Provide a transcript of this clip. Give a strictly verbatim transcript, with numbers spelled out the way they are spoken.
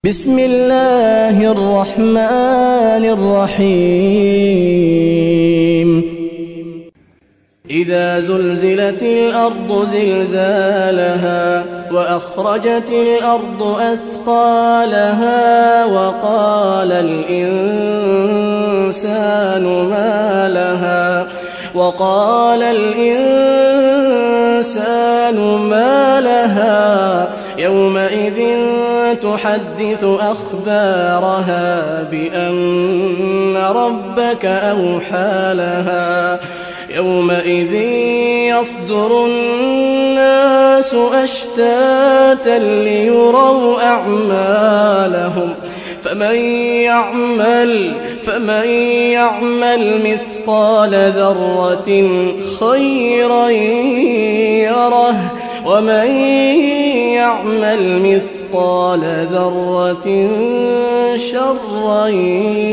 بسم الله الرحمن الرحيم إذا زلزلت الأرض زلزالها وأخرجت الأرض أثقالها وقال الإنسان ما لها وقال الإنسان ما لها يومئذ تحدث أخبارها بأن ربك أوحى لها يومئذ يصدر الناس أشتاتا ليروا أعمالهم فمن يعمل فمن يعمل مثقال ذرة خيرا يره ومن يعمل مثقال ذرة شرا